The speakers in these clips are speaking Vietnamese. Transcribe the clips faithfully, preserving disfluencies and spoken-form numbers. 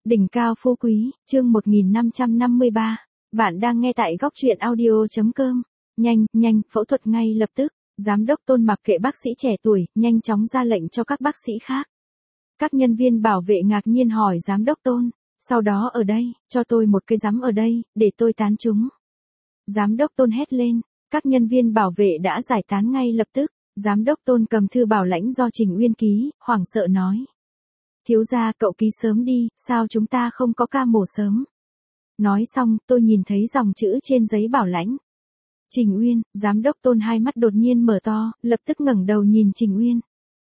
Đỉnh cao phú quý, chương một nghìn năm trăm năm mươi ba. Bạn đang nghe tại góc truyện audio chấm com. Nhanh, nhanh, phẫu thuật ngay lập tức. Giám đốc Tôn mặc kệ bác sĩ trẻ tuổi, nhanh chóng ra lệnh cho các bác sĩ khác. Các nhân viên bảo vệ ngạc nhiên hỏi giám đốc Tôn. Sau đó ở đây, cho tôi một cái giám ở đây, để tôi tán chúng. Giám đốc Tôn hét lên. Các nhân viên bảo vệ đã giải tán ngay lập tức. Giám đốc Tôn cầm thư bảo lãnh do Trình Uyên ký, hoảng sợ nói. Thiếu gia, cậu ký sớm đi, sao chúng ta không có ca mổ sớm? Nói xong, tôi nhìn thấy dòng chữ trên giấy bảo lãnh. Trình Uyên, giám đốc Tôn hai mắt đột nhiên mở to, lập tức ngẩng đầu nhìn Trình Uyên.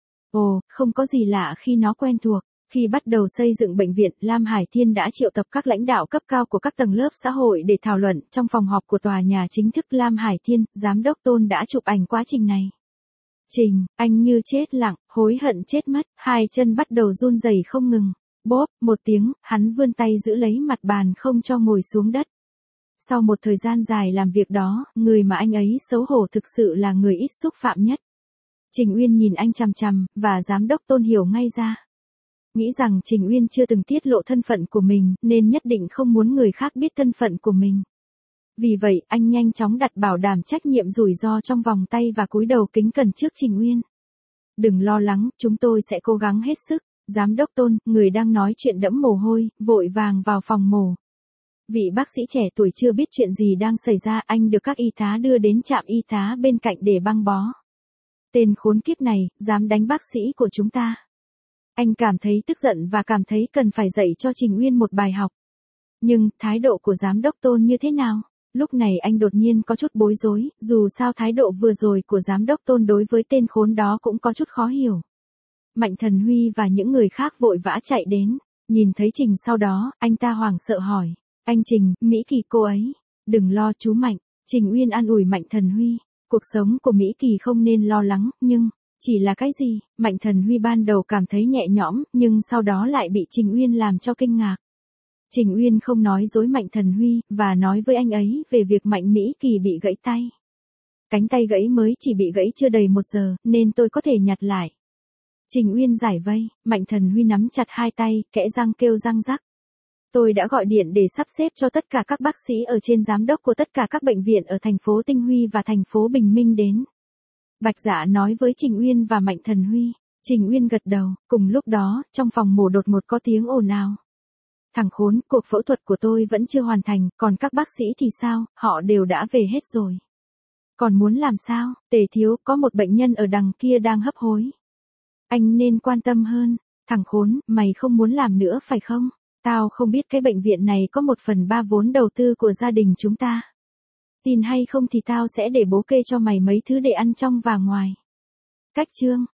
Ồ, không có gì lạ khi nó quen thuộc. Khi bắt đầu xây dựng bệnh viện, Lam Hải Thiên đã triệu tập các lãnh đạo cấp cao của các tầng lớp xã hội để thảo luận. Trong phòng họp của tòa nhà chính thức Lam Hải Thiên, giám đốc Tôn đã chụp ảnh quá trình này. Trình, anh như chết lặng, hối hận chết mất, hai chân bắt đầu run rẩy không ngừng. Bốp, một tiếng, hắn vươn tay giữ lấy mặt bàn không cho ngồi xuống đất. Sau một thời gian dài làm việc đó, người mà anh ấy xấu hổ thực sự là người ít xúc phạm nhất. Trình Uyên nhìn anh chằm chằm, và giám đốc Tôn hiểu ngay ra. Nghĩ rằng Trình Uyên chưa từng tiết lộ thân phận của mình, nên nhất định không muốn người khác biết thân phận của mình. Vì vậy, anh nhanh chóng đặt bảo đảm trách nhiệm rủi ro trong vòng tay và cúi đầu kính cẩn trước Trình Uyên. Đừng lo lắng, chúng tôi sẽ cố gắng hết sức. Giám đốc Tôn, người đang nói chuyện đẫm mồ hôi, vội vàng vào phòng mổ. Vị bác sĩ trẻ tuổi chưa biết chuyện gì đang xảy ra, anh được các y tá đưa đến trạm y tá bên cạnh để băng bó. Tên khốn kiếp này, dám đánh bác sĩ của chúng ta. Anh cảm thấy tức giận và cảm thấy cần phải dạy cho Trình Uyên một bài học. Nhưng, thái độ của giám đốc Tôn như thế nào? Lúc này anh đột nhiên có chút bối rối, dù sao thái độ vừa rồi của giám đốc Tôn đối với tên khốn đó cũng có chút khó hiểu. Mạnh Thần Huy và những người khác vội vã chạy đến, nhìn thấy Trình sau đó, anh ta hoảng sợ hỏi, anh Trình, Mỹ Kỳ cô ấy, đừng lo chú Mạnh. Trình Uyên an ủi Mạnh Thần Huy, cuộc sống của Mỹ Kỳ không nên lo lắng, nhưng, chỉ là cái gì? Mạnh Thần Huy ban đầu cảm thấy nhẹ nhõm, nhưng sau đó lại bị Trình Uyên làm cho kinh ngạc. Trình Uyên không nói dối Mạnh Thần Huy, và nói với anh ấy về việc Mạnh Mỹ Kỳ bị gãy tay. Cánh tay gãy mới chỉ bị gãy chưa đầy một giờ, nên tôi có thể nhặt lại. Trình Uyên giải vây, Mạnh Thần Huy nắm chặt hai tay, kẽ răng kêu răng rắc. Tôi đã gọi điện để sắp xếp cho tất cả các bác sĩ ở trên giám đốc của tất cả các bệnh viện ở thành phố Tinh Huy và thành phố Bình Minh đến. Bạch Dạ nói với Trình Uyên và Mạnh Thần Huy. Trình Uyên gật đầu, cùng lúc đó, trong phòng mổ đột ngột có tiếng ồn ào. Thằng khốn, cuộc phẫu thuật của tôi vẫn chưa hoàn thành, còn các bác sĩ thì sao, họ đều đã về hết rồi. Còn muốn làm sao, Tề thiếu, có một bệnh nhân ở đằng kia đang hấp hối. Anh nên quan tâm hơn. Thằng khốn, mày không muốn làm nữa phải không? Tao không biết cái bệnh viện này có một phần ba vốn đầu tư của gia đình chúng ta. Tin hay không thì tao sẽ để bố kê cho mày mấy thứ để ăn trong và ngoài. Cách chương.